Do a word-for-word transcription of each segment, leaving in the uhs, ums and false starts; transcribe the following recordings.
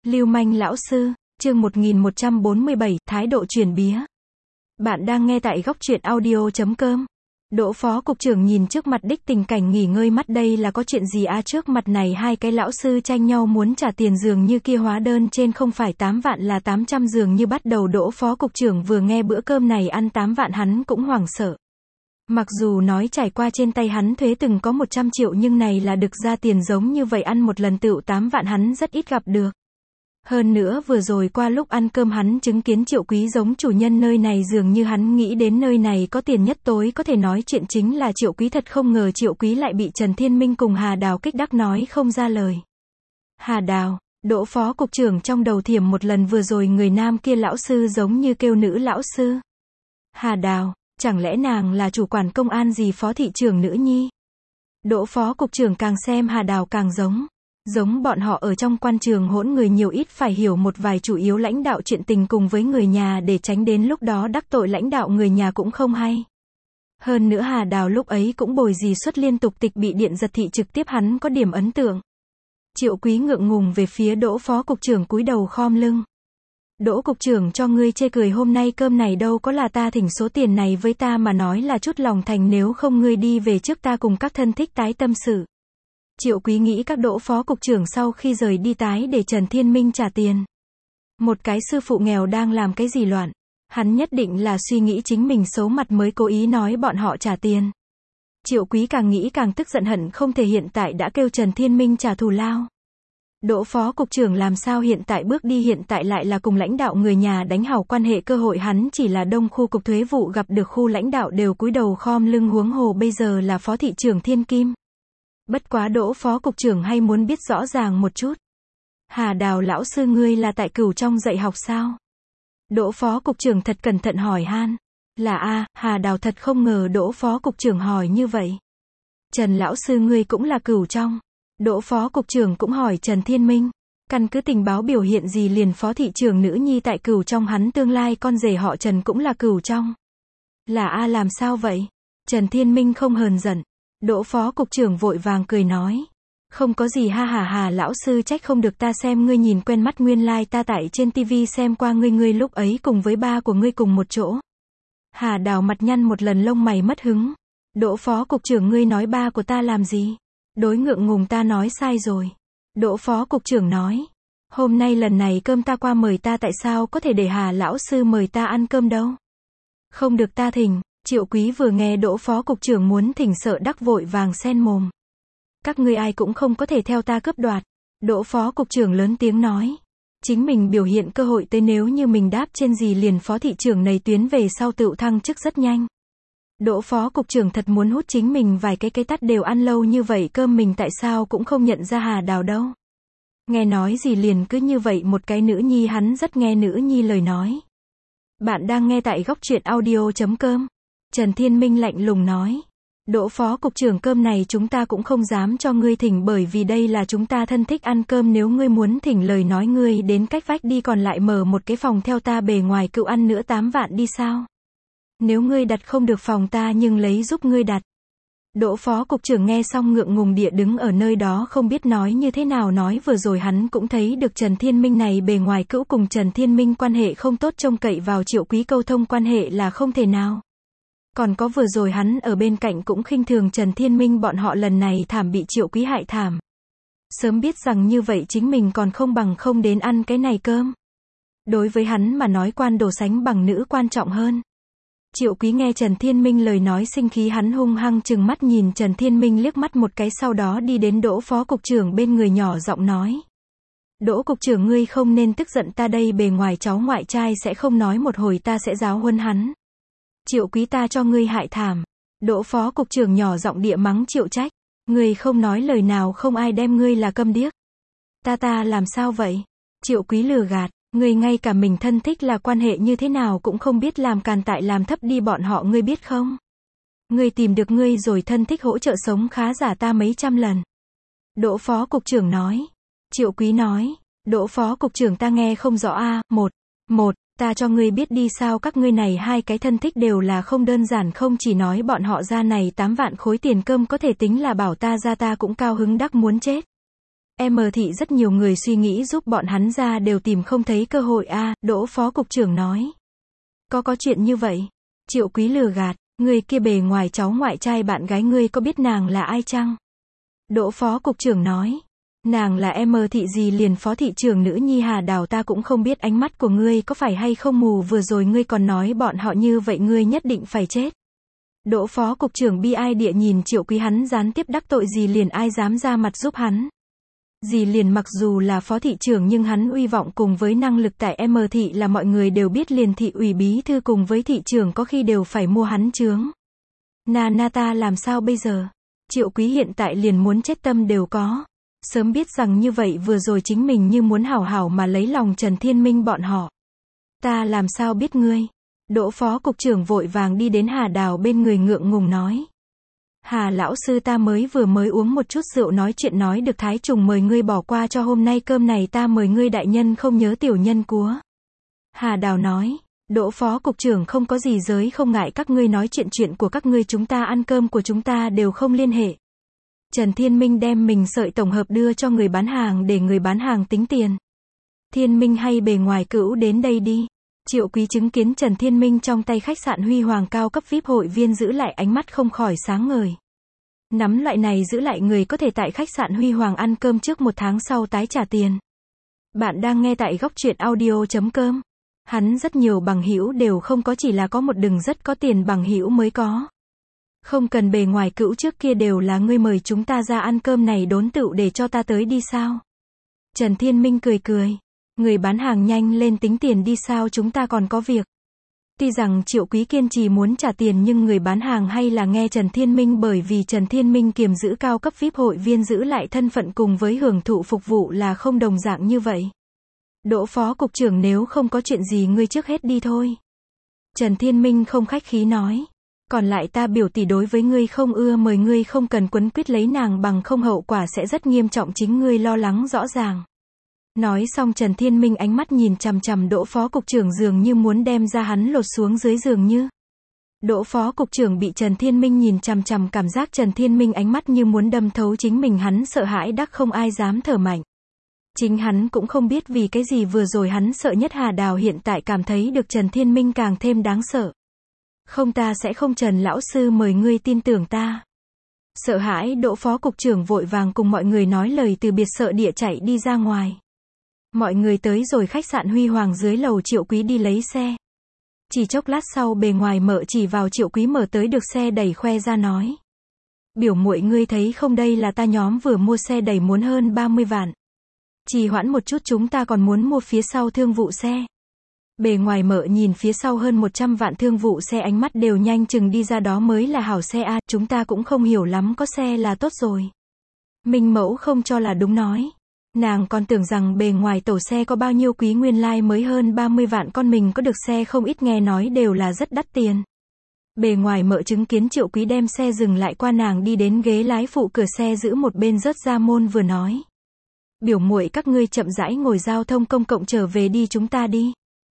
Lưu manh lão sư, chương một nghìn một trăm bốn mươi bảy, thái độ chuyển bía. Bạn đang nghe tại góc truyện audio chấm com. Đỗ phó cục trưởng nhìn trước mặt đích tình cảnh nghỉ ngơi mắt, đây là có chuyện gì à? Trước mặt này hai cái lão sư tranh nhau muốn trả tiền dường như kia hóa đơn trên không phải tám vạn là tám trăm dường như bắt đầu đỗ phó cục trưởng vừa nghe bữa cơm này ăn tám vạn hắn cũng hoảng sợ. Mặc dù nói trải qua trên tay hắn thuế từng có một trăm triệu nhưng này là được ra tiền giống như vậy ăn một lần tựu tám vạn hắn rất ít gặp được. Hơn nữa vừa rồi qua lúc ăn cơm hắn chứng kiến Triệu Quý giống chủ nhân nơi này dường như hắn nghĩ đến nơi này có tiền nhất tối có thể nói chuyện chính là Triệu Quý, thật không ngờ Triệu Quý lại bị Trần Thiên Minh cùng Hà Đào kích đắc nói không ra lời. Hà Đào, Đỗ phó cục trưởng trong đầu thiểm một lần vừa rồi người nam kia lão sư giống như kêu nữ lão sư. Hà Đào, chẳng lẽ nàng là chủ quản công an gì phó thị trưởng nữ nhi? Đỗ phó cục trưởng càng xem Hà Đào càng giống. Giống bọn họ ở trong quan trường hỗn người nhiều ít phải hiểu một vài chủ yếu lãnh đạo chuyện tình cùng với người nhà để tránh đến lúc đó đắc tội lãnh đạo người nhà cũng không hay. Hơn nữa Hà Đào lúc ấy cũng bồi dì suất liên tục tịch bị điện giật thị trực tiếp hắn có điểm ấn tượng. Triệu Quý ngượng ngùng về phía Đỗ phó cục trưởng cúi đầu khom lưng. Đỗ cục trưởng cho ngươi chê cười hôm nay cơm này đâu có là ta thỉnh số tiền này với ta mà nói là chút lòng thành, nếu không ngươi đi về trước ta cùng các thân thích tái tâm sự. Triệu Quý nghĩ các Đỗ phó cục trưởng sau khi rời đi tái để Trần Thiên Minh trả tiền. Một cái sư phụ nghèo đang làm cái gì loạn. Hắn nhất định là suy nghĩ chính mình xấu mặt mới cố ý nói bọn họ trả tiền. Triệu Quý càng nghĩ càng tức giận hận không thể hiện tại đã kêu Trần Thiên Minh trả thù lao. Đỗ phó cục trưởng làm sao hiện tại bước đi hiện tại lại là cùng lãnh đạo người nhà đánh hảo quan hệ, cơ hội hắn chỉ là đông khu cục thuế vụ gặp được khu lãnh đạo đều cúi đầu khom lưng, huống hồ bây giờ là phó thị trưởng Thiên Kim. Bất quá Đỗ phó cục trưởng hay muốn biết rõ ràng một chút. Hà Đào lão sư ngươi là tại Cửu trong dạy học sao? Đỗ phó cục trưởng thật cẩn thận hỏi han. Là a, Hà Đào thật không ngờ Đỗ phó cục trưởng hỏi như vậy. Trần lão sư ngươi cũng là Cửu trong. Đỗ phó cục trưởng cũng hỏi Trần Thiên Minh. Căn cứ tình báo biểu hiện gì liền phó thị trưởng nữ nhi tại Cửu trong, hắn tương lai con rể họ Trần cũng là Cửu trong. Là a, làm sao vậy? Trần Thiên Minh không hờn giận. Đỗ phó cục trưởng vội vàng cười nói. Không có gì ha hà hà lão sư trách không được, ta xem ngươi nhìn quen mắt, nguyên lai like ta tại trên tivi xem qua ngươi, ngươi lúc ấy cùng với ba của ngươi cùng một chỗ. Hà Đào mặt nhăn một lần lông mày mất hứng. Đỗ phó cục trưởng ngươi nói ba của ta làm gì? Đối ngượng ngùng, ta nói sai rồi. Đỗ phó cục trưởng nói. Hôm nay lần này cơm ta qua mời ta, tại sao có thể để Hà lão sư mời ta ăn cơm đâu? Không được ta thỉnh. Triệu Quý vừa nghe Đỗ phó cục trưởng muốn thỉnh sợ đắc vội vàng xen mồm. Các ngươi ai cũng không có thể theo ta cướp đoạt. Đỗ phó cục trưởng lớn tiếng nói. Chính mình biểu hiện cơ hội tới, nếu như mình đáp trên gì liền phó thị trưởng này tuyến về sau tựu thăng chức rất nhanh. Đỗ phó cục trưởng thật muốn hút chính mình vài cái cái tắt, đều ăn lâu như vậy cơm mình tại sao cũng không nhận ra Hà Đào đâu. Nghe nói gì liền cứ như vậy một cái nữ nhi, hắn rất nghe nữ nhi lời nói. Bạn đang nghe tại góc truyện audio chấm com. Trần Thiên Minh lạnh lùng nói. Đỗ phó cục trưởng, cơm này chúng ta cũng không dám cho ngươi thỉnh, bởi vì đây là chúng ta thân thích ăn cơm, nếu ngươi muốn thỉnh lời nói ngươi đến cách vách đi, còn lại mở một cái phòng theo ta bề ngoài cựu ăn nữa tám vạn đi sao? Nếu ngươi đặt không được phòng ta nhưng lấy giúp ngươi đặt. Đỗ phó cục trưởng nghe xong ngượng ngùng địa đứng ở nơi đó không biết nói như thế nào, nói vừa rồi hắn cũng thấy được Trần Thiên Minh này bề ngoài cữu cùng Trần Thiên Minh quan hệ không tốt, trông cậy vào Triệu Quý câu thông quan hệ là không thể nào. Còn có vừa rồi hắn ở bên cạnh cũng khinh thường Trần Thiên Minh, bọn họ lần này thảm bị Triệu Quý hại thảm. Sớm biết rằng như vậy chính mình còn không bằng không đến ăn cái này cơm. Đối với hắn mà nói quan đồ sánh bằng nữ quan trọng hơn. Triệu Quý nghe Trần Thiên Minh lời nói sinh khí, hắn hung hăng trừng mắt nhìn Trần Thiên Minh liếc mắt một cái, sau đó đi đến Đỗ phó cục trưởng bên người nhỏ giọng nói. Đỗ cục trưởng ngươi không nên tức giận, ta đây bề ngoài cháu ngoại trai sẽ không nói một hồi ta sẽ giáo huấn hắn. Triệu Quý ta cho ngươi hại thảm. Đỗ phó cục trưởng nhỏ giọng địa mắng Triệu Trách. Ngươi không nói lời nào không ai đem ngươi là câm điếc. Ta ta làm sao vậy? Triệu Quý lừa gạt. Ngươi ngay cả mình thân thích là quan hệ như thế nào cũng không biết, làm càn tại làm thấp đi bọn họ, ngươi biết không? Ngươi tìm được ngươi rồi thân thích hỗ trợ sống khá giả ta mấy trăm lần. Đỗ phó cục trưởng nói. Triệu Quý nói. Đỗ phó cục trưởng ta nghe không rõ a. Một. Một. Ta cho ngươi biết đi sao, các ngươi này hai cái thân thích đều là không đơn giản, không chỉ nói bọn họ ra này tám vạn khối tiền cơm có thể tính là bảo ta ra ta cũng cao hứng đắc muốn chết. Em thị rất nhiều người suy nghĩ giúp bọn hắn ra đều tìm không thấy cơ hội a, Đỗ phó cục trưởng nói. Có có chuyện như vậy? Triệu Quý lừa gạt, người kia bề ngoài cháu ngoại trai bạn gái ngươi có biết nàng là ai chăng? Đỗ phó cục trưởng nói. Nàng là em thị gì liền phó thị trưởng nữ nhi Hà Đào ta cũng không biết, ánh mắt của ngươi có phải hay không mù, vừa rồi ngươi còn nói bọn họ như vậy ngươi nhất định phải chết. Đỗ phó cục trưởng bi ai địa nhìn Triệu Quý, hắn gián tiếp đắc tội gì liền ai dám ra mặt giúp hắn. Dì liền mặc dù là phó thị trưởng nhưng hắn uy vọng cùng với năng lực tại em thị là mọi người đều biết, liền thị ủy bí thư cùng với thị trưởng có khi đều phải mua hắn chướng. Na na ta làm sao bây giờ? Triệu Quý hiện tại liền muốn chết tâm đều có. Sớm biết rằng như vậy vừa rồi chính mình như muốn hảo hảo mà lấy lòng Trần Thiên Minh bọn họ. Ta làm sao biết ngươi? Đỗ phó cục trưởng vội vàng đi đến Hà Đào bên người ngượng ngùng nói. Hà lão sư ta mới vừa mới uống một chút rượu nói chuyện nói được Thái Trùng mời ngươi bỏ qua cho hôm nay cơm này ta mời ngươi đại nhân không nhớ tiểu nhân cúa. Hà Đào nói, Đỗ phó cục trưởng không có gì giới không ngại các ngươi nói chuyện chuyện của các ngươi, chúng ta ăn cơm của chúng ta đều không liên hệ. Trần Thiên Minh đem mình sợi tổng hợp đưa cho người bán hàng để người bán hàng tính tiền. Thiên Minh hay bề ngoài cữu đến đây đi. Triệu Quý chứng kiến Trần Thiên Minh trong tay khách sạn Huy Hoàng cao cấp vi ai pi hội viên giữ lại ánh mắt không khỏi sáng ngời. Nắm loại này giữ lại người có thể tại khách sạn Huy Hoàng ăn cơm trước một tháng sau tái trả tiền. Bạn đang nghe tại góc truyện audio chấm com. Hắn rất nhiều bằng hữu đều không có, chỉ là có một đừng rất có tiền bằng hữu mới có. Không cần bề ngoài cữu, trước kia đều là ngươi mời chúng ta ra ăn cơm này đốn tựu để cho ta tới đi sao? Trần Thiên Minh cười cười. Người bán hàng nhanh lên tính tiền đi, sao chúng ta còn có việc. Tuy rằng Triệu Quý kiên trì muốn trả tiền nhưng người bán hàng hay là nghe Trần Thiên Minh, bởi vì Trần Thiên Minh kiềm giữ cao cấp vi ai pi hội viên giữ lại thân phận cùng với hưởng thụ phục vụ là không đồng dạng như vậy. Đỗ phó cục trưởng nếu không có chuyện gì ngươi trước hết đi thôi. Trần Thiên Minh không khách khí nói. Còn lại ta biểu tỷ đối với ngươi không ưa, mời ngươi không cần quấn quýt lấy nàng, bằng không hậu quả sẽ rất nghiêm trọng, chính ngươi lo lắng rõ ràng. Nói xong Trần Thiên Minh ánh mắt nhìn chằm chằm Đỗ phó cục trưởng dường như muốn đem ra hắn lột xuống dưới, dường như. Đỗ phó cục trưởng bị Trần Thiên Minh nhìn chằm chằm, cảm giác Trần Thiên Minh ánh mắt như muốn đâm thấu chính mình, hắn sợ hãi đắc không ai dám thở mạnh. Chính hắn cũng không biết vì cái gì vừa rồi hắn sợ nhất Hà Đào hiện tại cảm thấy được Trần Thiên Minh càng thêm đáng sợ. Không, ta sẽ không, Trần lão sư mời ngươi tin tưởng ta. Sợ hãi Đỗ phó cục trưởng vội vàng cùng mọi người nói lời từ biệt, sợ địa chạy đi ra ngoài. Mọi người tới rồi khách sạn Huy Hoàng dưới lầu, Triệu Quý đi lấy xe. Chỉ chốc lát sau bề ngoài Mợ chỉ vào Triệu Quý mở tới được xe đẩy khoe ra nói. Biểu muội ngươi thấy không, đây là ta nhóm vừa mua xe đẩy muốn hơn ba mươi vạn. Trì hoãn một chút chúng ta còn muốn mua phía sau thương vụ xe. Bề ngoài Mợ nhìn phía sau hơn một trăm vạn thương vụ xe ánh mắt đều nhanh chừng đi ra, đó mới là hảo xe a, chúng ta cũng không hiểu lắm, có xe là tốt rồi. Minh mẫu không cho là đúng nói. Nàng còn tưởng rằng bề ngoài tổ xe có bao nhiêu quý, nguyên lai like mới hơn ba mươi vạn, con mình có được xe không ít, nghe nói đều là rất đắt tiền. Bề ngoài Mợ chứng kiến Triệu Quý đem xe dừng lại qua nàng đi đến ghế lái phụ cửa xe giữ một bên rớt ra môn vừa nói. Biểu muội các ngươi chậm rãi ngồi giao thông công cộng trở về đi, chúng ta đi.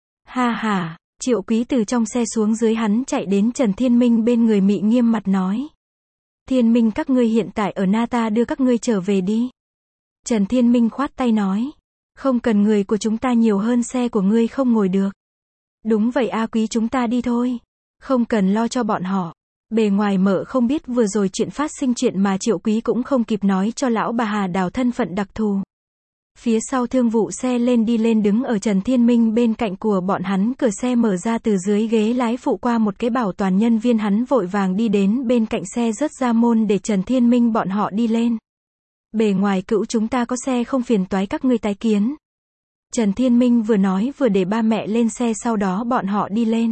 Ha ha, Triệu Quý từ trong xe xuống dưới, hắn chạy đến Trần Thiên Minh bên người mị nghiêm mặt nói. Thiên Minh các ngươi hiện tại ở na, ta đưa các ngươi trở về đi. Trần Thiên Minh khoát tay nói. Không cần, người của chúng ta nhiều hơn, xe của ngươi không ngồi được. Đúng vậy a Quý, chúng ta đi thôi. Không cần lo cho bọn họ. Bề ngoài Mợ không biết vừa rồi chuyện phát sinh, chuyện mà Triệu Quý cũng không kịp nói cho lão bà Hà Đào thân phận đặc thù. Phía sau thương vụ xe lên đi lên đứng ở Trần Thiên Minh bên cạnh của bọn hắn, cửa xe mở ra, từ dưới ghế lái phụ qua một cái bảo toàn nhân viên, hắn vội vàng đi đến bên cạnh xe rớt ra môn để Trần Thiên Minh bọn họ đi lên. Bề ngoài cữu, chúng ta có xe không phiền toái các ngươi tái kiến. Trần Thiên Minh vừa nói vừa để ba mẹ lên xe, sau đó bọn họ đi lên.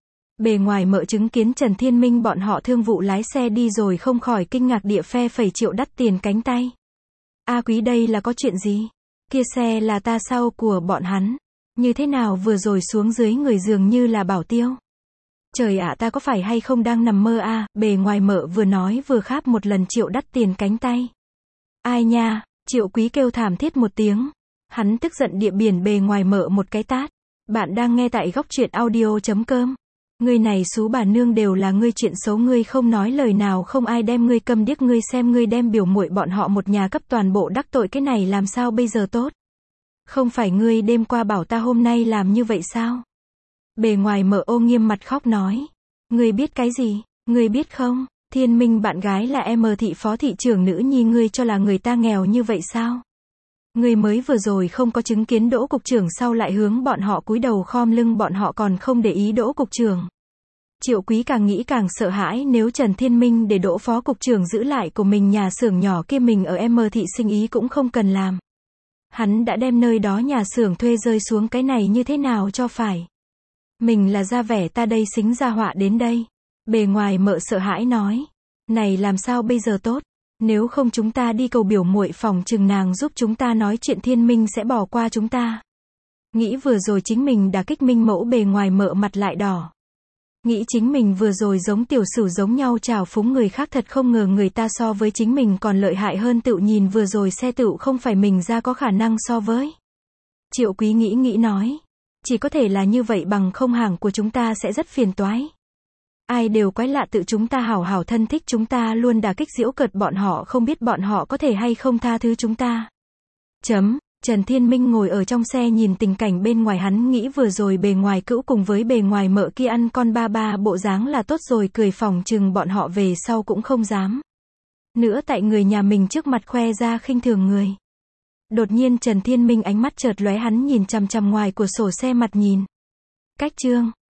Bề ngoài Mợ chứng kiến Trần Thiên Minh bọn họ thương vụ lái xe đi rồi không khỏi kinh ngạc địa phe phẩy triệu đắt tiền cánh tay. A Quý, đây là có chuyện gì? Kia xe là ta sau của bọn hắn. Như thế nào vừa rồi xuống dưới người dường như là bảo tiêu. Trời ạ, ta có phải hay không đang nằm mơ a? À? Bề ngoài Mợ vừa nói vừa kháp một lần triệu đắt tiền cánh tay. Ai nha, Triệu Quý kêu thảm thiết một tiếng. Hắn tức giận địa biển bề ngoài Mợ một cái tát. Bạn đang nghe tại góc truyện audio chấm com. Ngươi này xú bà nương đều là ngươi chuyện xấu ngươi không nói lời nào không ai đem ngươi câm điếc ngươi xem ngươi đem biểu muội bọn họ một nhà cấp toàn bộ đắc tội cái này làm sao bây giờ tốt. Không phải ngươi đêm qua bảo ta hôm nay làm như vậy sao? Bề ngoài Mợ Ô nghiêm mặt khóc nói. Ngươi biết cái gì? Ngươi biết không? Thiên Minh bạn gái là em thị phó thị trưởng nữ nhi ngươi cho là người ta nghèo như vậy sao? Ngươi mới vừa rồi không có chứng kiến Đỗ cục trưởng sau lại hướng bọn họ cúi đầu khom lưng bọn họ còn không để ý Đỗ cục trưởng. Triệu Quý càng nghĩ càng sợ hãi nếu Trần Thiên Minh để Đỗ phó cục trưởng giữ lại của mình nhà xưởng nhỏ kia mình ở em thị sinh ý cũng không cần làm. Hắn đã đem nơi đó nhà xưởng thuê rơi xuống cái này như thế nào cho phải. Mình là ra vẻ ta đây xính ra họa đến đây. Bề ngoài Mợ sợ hãi nói. Này làm sao bây giờ tốt? Nếu không chúng ta đi cầu biểu muội phòng chừng nàng giúp chúng ta nói chuyện Thiên Minh sẽ bỏ qua chúng ta. Nghĩ vừa rồi chính mình đã kích Minh mẫu bề ngoài Mợ mặt lại đỏ. Nghĩ chính mình vừa rồi giống tiểu sử giống nhau trào phúng người khác thật không ngờ người ta so với chính mình còn lợi hại hơn tự nhìn vừa rồi xe tự không phải mình ra có khả năng so với. Triệu Quý nghĩ nghĩ nói. Chỉ có thể là như vậy bằng không hàng của chúng ta sẽ rất phiền toái. Ai đều quái lạ tự chúng ta hảo hảo thân thích chúng ta luôn đả kích giễu cợt bọn họ không biết bọn họ có thể hay không tha thứ chúng ta. Chấm. Trần Thiên Minh ngồi ở trong xe nhìn tình cảnh bên ngoài hắn nghĩ vừa rồi bề ngoài cữu cùng với bề ngoài Mợ kia ăn con ba ba bộ dáng là tốt rồi cười phòng chừng bọn họ về sau cũng không dám. Nữa tại người nhà mình trước mặt khoe ra khinh thường người. Đột nhiên Trần Thiên Minh ánh mắt chợt lóe hắn nhìn chằm chằm ngoài của sổ xe mặt nhìn. Cách chương.